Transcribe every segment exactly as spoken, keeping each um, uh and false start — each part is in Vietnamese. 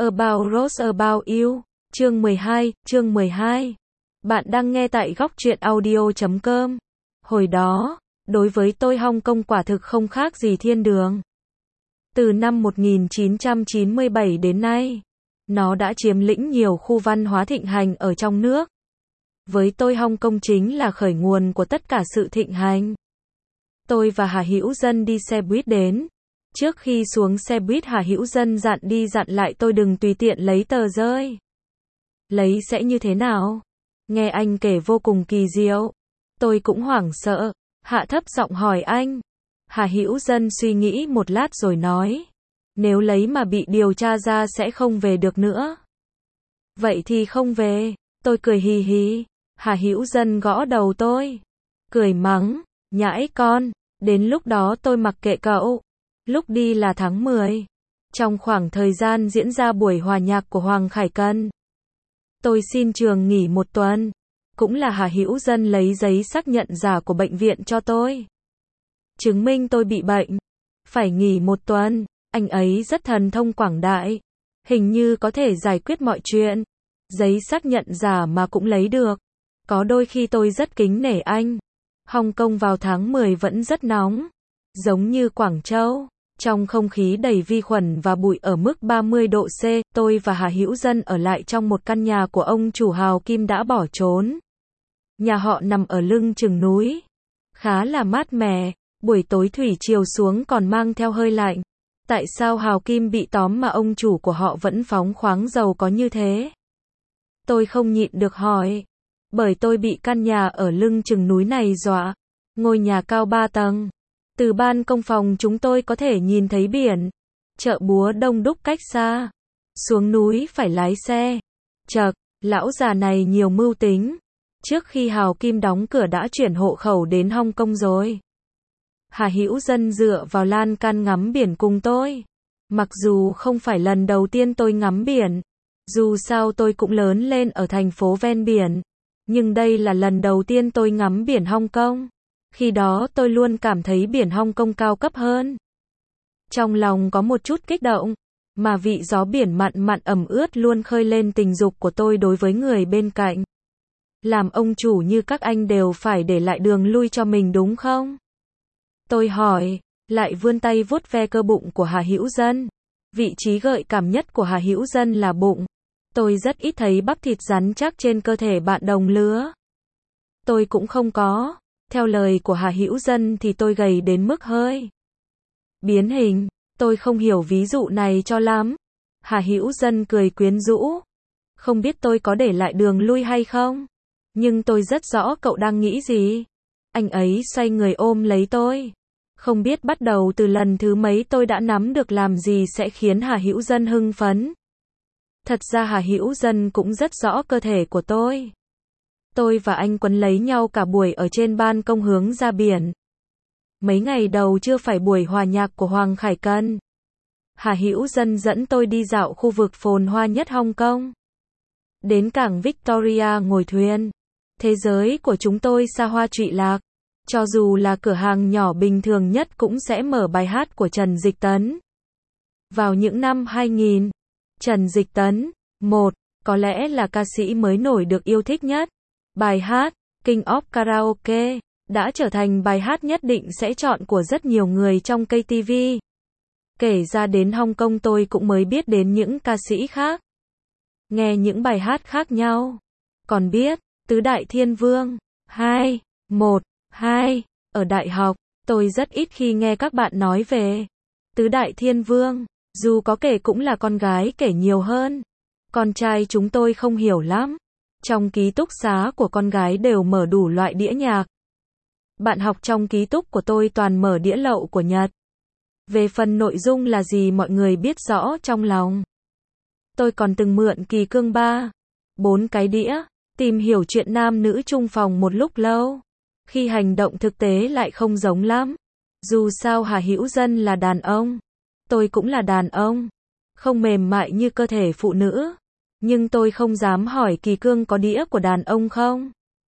About Rose About You, chương mười hai, chương mười hai. Bạn đang nghe tại góc truyện audio chấm com. Hồi đó, đối với tôi Hong Kong quả thực không khác gì thiên đường. Từ năm một nghìn chín trăm chín mươi bảy đến nay, nó đã chiếm lĩnh nhiều khu văn hóa thịnh hành ở trong nước. Với tôi Hong Kong chính là khởi nguồn của tất cả sự thịnh hành. Tôi và Hà Hữu Dân đi xe buýt đến. Trước khi xuống xe buýt Hà Hữu Dân dặn đi dặn lại tôi đừng tùy tiện lấy tờ rơi. Lấy sẽ như thế nào? Nghe anh kể vô cùng kỳ diệu. Tôi cũng hoảng sợ, hạ thấp giọng hỏi anh. Hà Hữu Dân suy nghĩ một lát rồi nói. Nếu lấy mà bị điều tra ra sẽ không về được nữa. Vậy thì không về. Tôi cười hì hì. Hà Hữu Dân gõ đầu tôi. Cười mắng, nhãi con, đến lúc đó tôi mặc kệ cậu. Lúc đi là tháng mười. Trong khoảng thời gian diễn ra buổi hòa nhạc của Hoàng Khải Cần. Tôi xin trường nghỉ một tuần. Cũng là Hà Hữu Dân lấy giấy xác nhận giả của bệnh viện cho tôi. Chứng minh tôi bị bệnh. Phải nghỉ một tuần. Anh ấy rất thần thông quảng đại. Hình như có thể giải quyết mọi chuyện. Giấy xác nhận giả mà cũng lấy được. Có đôi khi tôi rất kính nể anh. Hong Kong vào tháng mười vẫn rất nóng. Giống như Quảng Châu. Trong không khí đầy vi khuẩn và bụi ở mức ba mươi độ C, tôi và Hà Hữu Dân ở lại trong một căn nhà của ông chủ Hào Kim đã bỏ trốn. Nhà họ nằm ở lưng chừng núi. Khá là mát mẻ, buổi tối thủy chiều xuống còn mang theo hơi lạnh. Tại sao Hào Kim bị tóm mà ông chủ của họ vẫn phóng khoáng giàu có như thế? Tôi không nhịn được hỏi. Bởi tôi bị căn nhà ở lưng chừng núi này dọa. Ngôi nhà cao ba tầng. Từ ban công phòng chúng tôi có thể nhìn thấy biển. Chợ búa đông đúc cách xa. Xuống núi phải lái xe. Chậc, lão già này nhiều mưu tính. Trước khi Hào Kim đóng cửa đã chuyển hộ khẩu đến Hong Kong rồi. Hà Hữu Dân dựa vào lan can ngắm biển cùng tôi. Mặc dù không phải lần đầu tiên tôi ngắm biển. Dù sao tôi cũng lớn lên ở thành phố ven biển. Nhưng đây là lần đầu tiên tôi ngắm biển Hong Kong. Khi đó tôi luôn cảm thấy biển Hong Kong cao cấp hơn. Trong lòng có một chút kích động, mà vị gió biển mặn mặn ẩm ướt luôn khơi lên tình dục của tôi đối với người bên cạnh. Làm ông chủ như các anh đều phải để lại đường lui cho mình đúng không? Tôi hỏi, lại vươn tay vuốt ve cơ bụng của Hà Hữu Dân. Vị trí gợi cảm nhất của Hà Hữu Dân là bụng. Tôi rất ít thấy bắp thịt rắn chắc trên cơ thể bạn đồng lứa. Tôi cũng không có. Theo lời của Hà Hữu Dân thì tôi gầy đến mức hơi biến hình. Tôi không hiểu ví dụ này cho lắm. Hà Hữu Dân cười quyến rũ. Không biết tôi có để lại đường lui hay không? Nhưng tôi rất rõ cậu đang nghĩ gì. Anh ấy xoay người ôm lấy tôi. Không biết bắt đầu từ lần thứ mấy tôi đã nắm được làm gì sẽ khiến Hà Hữu Dân hưng phấn. Thật ra Hà Hữu Dân cũng rất rõ cơ thể của tôi. Tôi và anh quấn lấy nhau cả buổi ở trên ban công hướng ra biển. Mấy ngày đầu chưa phải buổi hòa nhạc của Hoàng Khải Cần. Hà Hữu Dân dẫn tôi đi dạo khu vực phồn hoa nhất Hong Kong. Đến cảng Victoria ngồi thuyền. Thế giới của chúng tôi xa hoa trụy lạc. Cho dù là cửa hàng nhỏ bình thường nhất cũng sẽ mở bài hát của Trần Dịch Tấn. Vào những năm hai nghìn, Trần Dịch Tấn, một, có lẽ là ca sĩ mới nổi được yêu thích nhất. Bài hát, King of Karaoke, đã trở thành bài hát nhất định sẽ chọn của rất nhiều người trong ca tê vê. Kể ra đến Hong Kong tôi cũng mới biết đến những ca sĩ khác. Nghe những bài hát khác nhau. Còn biết, Tứ Đại Thiên Vương, hai, một, hai, ở đại học, tôi rất ít khi nghe các bạn nói về Tứ Đại Thiên Vương, dù có kể cũng là con gái kể nhiều hơn. Con trai chúng tôi không hiểu lắm. Trong ký túc xá của con gái đều mở đủ loại đĩa nhạc. Bạn học trong ký túc của tôi toàn mở đĩa lậu của Nhật. Về phần nội dung là gì mọi người biết rõ trong lòng. Tôi còn từng mượn Kỳ Cương ba, bốn cái đĩa, tìm hiểu chuyện nam nữ chung phòng một lúc lâu. Khi hành động thực tế lại không giống lắm. Dù sao Hà Hữu Dân là đàn ông. Tôi cũng là đàn ông. Không mềm mại như cơ thể phụ nữ. Nhưng tôi không dám hỏi Kỳ Cương có đĩa của đàn ông không.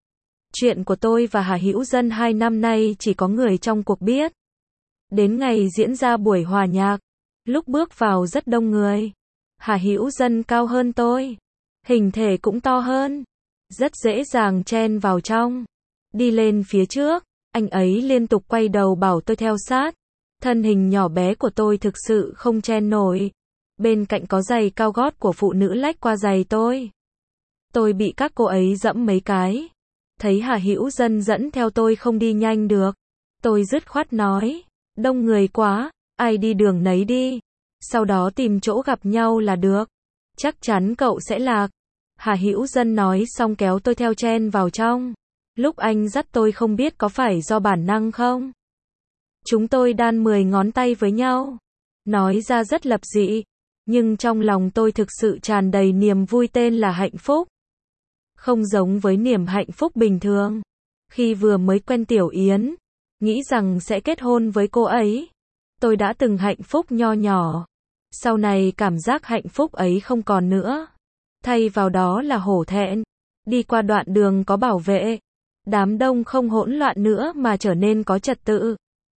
Chuyện của tôi và Hà Hữu Dân hai năm nay chỉ có người trong cuộc biết. Đến ngày diễn ra buổi hòa nhạc, lúc bước vào rất đông người. Hà Hữu Dân cao hơn tôi, hình thể cũng to hơn, rất dễ dàng chen vào trong. Đi lên phía trước, anh ấy liên tục quay đầu bảo tôi theo sát. Thân hình nhỏ bé của tôi thực sự không chen nổi. Bên cạnh có giày cao gót của phụ nữ lách qua giày tôi. Tôi bị các cô ấy dẫm mấy cái. Thấy Hà Hữu Dân dẫn theo tôi không đi nhanh được. Tôi dứt khoát nói, đông người quá, ai đi đường nấy đi. Sau đó tìm chỗ gặp nhau là được. Chắc chắn cậu sẽ lạc. Hà Hữu Dân nói xong kéo tôi theo chen vào trong. Lúc anh dắt tôi không biết có phải do bản năng không? Chúng tôi đan mười ngón tay với nhau. Nói ra rất lập dị. Nhưng trong lòng tôi thực sự tràn đầy niềm vui tên là hạnh phúc. Không giống với niềm hạnh phúc bình thường. Khi vừa mới quen Tiểu Yến, nghĩ rằng sẽ kết hôn với cô ấy. Tôi đã từng hạnh phúc nho nhỏ. Sau này cảm giác hạnh phúc ấy không còn nữa. Thay vào đó là hổ thẹn. Đi qua đoạn đường có bảo vệ. Đám đông không hỗn loạn nữa mà trở nên có trật tự.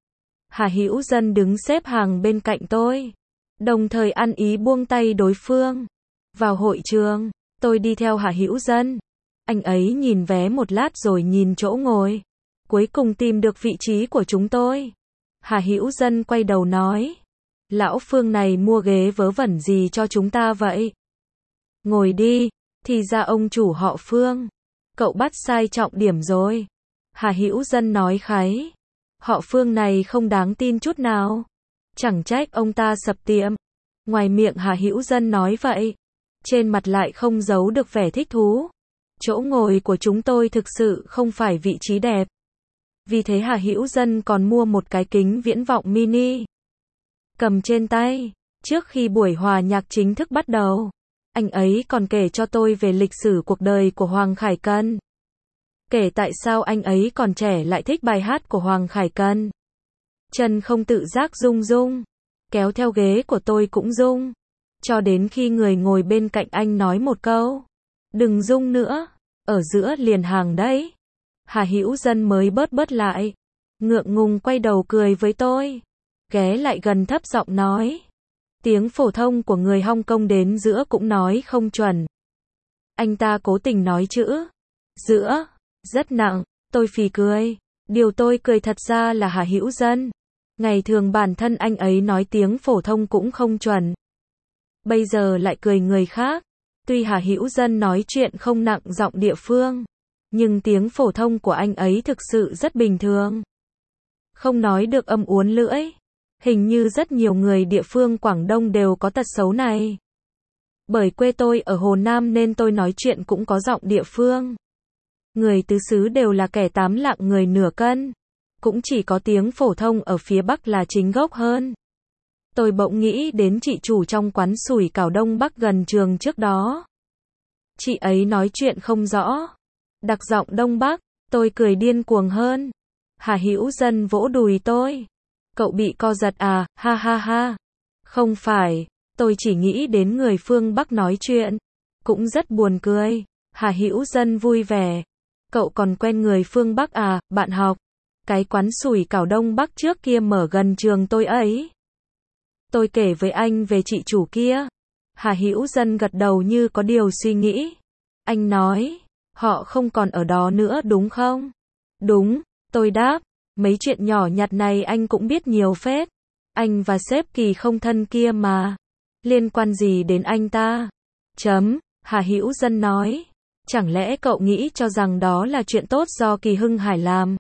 Hà Hữu Dân đứng xếp hàng bên cạnh tôi. Đồng thời ăn ý buông tay đối phương. Vào hội trường, tôi đi theo Hà Hữu Dân. Anh ấy nhìn vé một lát rồi nhìn chỗ ngồi. Cuối cùng tìm được vị trí của chúng tôi. Hà Hữu Dân quay đầu nói. Lão Phương này mua ghế vớ vẩn gì cho chúng ta vậy? Ngồi đi, thì ra ông chủ họ Phương. Cậu bắt sai trọng điểm rồi. Hà Hữu Dân nói kháy. Họ Phương này không đáng tin chút nào. Chẳng trách ông ta sập tiệm. Ngoài miệng Hà Hữu Dân nói vậy. Trên mặt lại không giấu được vẻ thích thú. Chỗ ngồi của chúng tôi thực sự không phải vị trí đẹp. Vì thế Hà Hữu Dân còn mua một cái kính viễn vọng mini. Cầm trên tay. Trước khi buổi hòa nhạc chính thức bắt đầu. Anh ấy còn kể cho tôi về lịch sử cuộc đời của Hoàng Khải Cần. Kể tại sao anh ấy còn trẻ lại thích bài hát của Hoàng Khải Cần. Chân không tự giác rung rung. Kéo theo ghế của tôi cũng rung. Cho đến khi người ngồi bên cạnh anh nói một câu. Đừng rung nữa. Ở giữa liền hàng đấy. Hà Hữu Dân mới bớt bớt lại. Ngượng ngùng quay đầu cười với tôi. Ghé lại gần thấp giọng nói. Tiếng phổ thông của người Hong Kong đến giữa cũng nói không chuẩn. Anh ta cố tình nói chữ giữa rất nặng. Tôi phì cười. Điều tôi cười thật ra là Hà Hữu Dân. Ngày thường bản thân anh ấy nói tiếng phổ thông cũng không chuẩn. Bây giờ lại cười người khác. Tuy Hà Hữu Dân nói chuyện không nặng giọng địa phương, nhưng tiếng phổ thông của anh ấy thực sự rất bình thường. Không nói được âm uốn lưỡi. Hình như rất nhiều người địa phương Quảng Đông đều có tật xấu này. Bởi quê tôi ở Hồ Nam nên tôi nói chuyện cũng có giọng địa phương. Người tứ xứ đều là kẻ tám lạng người nửa cân. Cũng chỉ có tiếng phổ thông ở phía Bắc là chính gốc hơn. Tôi bỗng nghĩ đến chị chủ trong quán sủi cảo Đông Bắc gần trường trước đó. Chị ấy nói chuyện không rõ. Đặc giọng Đông Bắc, tôi cười điên cuồng hơn. Hà Hữu Dân vỗ đùi tôi. Cậu bị co giật à, ha ha ha. Không phải, tôi chỉ nghĩ đến người phương Bắc nói chuyện. Cũng rất buồn cười. Hà Hữu Dân vui vẻ. Cậu còn quen người phương Bắc à, bạn học. Cái quán sủi cảo Đông Bắc trước kia mở gần trường tôi ấy. Tôi kể với anh về chị chủ kia. Hà Hữu Dân gật đầu như có điều suy nghĩ. Anh nói, họ không còn ở đó nữa đúng không? Đúng, tôi đáp. Mấy chuyện nhỏ nhặt này anh cũng biết nhiều phết. Anh và sếp Kỳ không thân kia mà. Liên quan gì đến anh ta? Chấm, Hà Hữu Dân nói. Chẳng lẽ cậu nghĩ cho rằng đó là chuyện tốt do Kỳ Hưng Hải làm?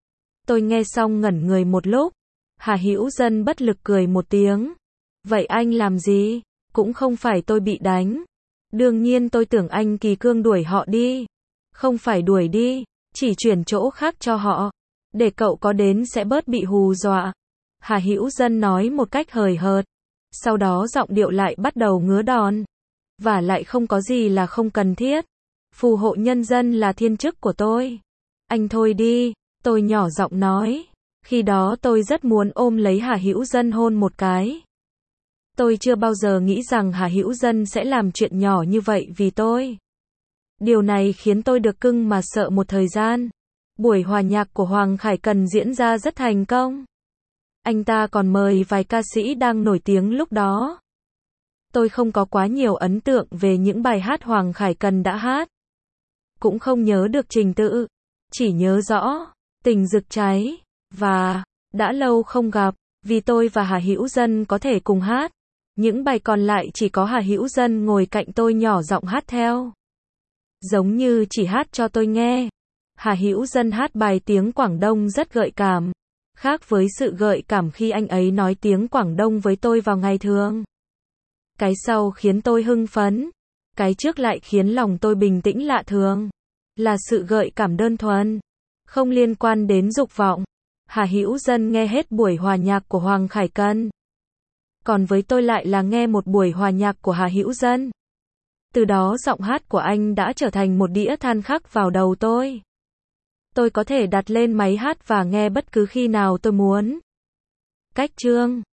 Tôi nghe xong ngẩn người một lúc. Hà Hữu Dân bất lực cười một tiếng. Vậy anh làm gì? Cũng không phải tôi bị đánh. Đương nhiên tôi tưởng anh Kỳ Cương đuổi họ đi. Không phải đuổi đi, chỉ chuyển chỗ khác cho họ. Để cậu có đến sẽ bớt bị hù dọa. Hà Hữu Dân nói một cách hời hợt. Sau đó giọng điệu lại bắt đầu ngứa đòn. Và lại không có gì là không cần thiết. Phù hộ nhân dân là thiên chức của tôi. Anh thôi đi, tôi nhỏ giọng nói. Khi đó tôi rất muốn ôm lấy Hà Hữu Dân hôn một cái. Tôi chưa bao giờ nghĩ rằng Hà Hữu Dân sẽ làm chuyện nhỏ như vậy vì tôi. Điều này khiến tôi được cưng mà sợ một thời gian. Buổi hòa nhạc của Hoàng Khải Cần diễn ra rất thành công. Anh ta còn mời vài ca sĩ đang nổi tiếng lúc đó. Tôi không có quá nhiều ấn tượng về những bài hát Hoàng Khải Cần đã hát. Cũng không nhớ được trình tự. Chỉ nhớ rõ, tình rực cháy, và đã lâu không gặp, vì tôi và Hà Hữu Dân có thể cùng hát. Những bài còn lại chỉ có Hà Hữu Dân ngồi cạnh tôi nhỏ giọng hát theo. Giống như chỉ hát cho tôi nghe. Hà Hữu Dân hát bài tiếng Quảng Đông rất gợi cảm. Khác với sự gợi cảm khi anh ấy nói tiếng Quảng Đông với tôi vào ngày thường. Cái sau khiến tôi hưng phấn. Cái trước lại khiến lòng tôi bình tĩnh lạ thường. Là sự gợi cảm đơn thuần. Không liên quan đến dục vọng. Hà Hữu Dân nghe hết buổi hòa nhạc của Hoàng Khải Cần. Còn với tôi lại là nghe một buổi hòa nhạc của Hà Hữu Dân. Từ đó giọng hát của anh đã trở thành một đĩa than khắc vào đầu tôi. Tôi có thể đặt lên máy hát và nghe bất cứ khi nào tôi muốn. Cách chương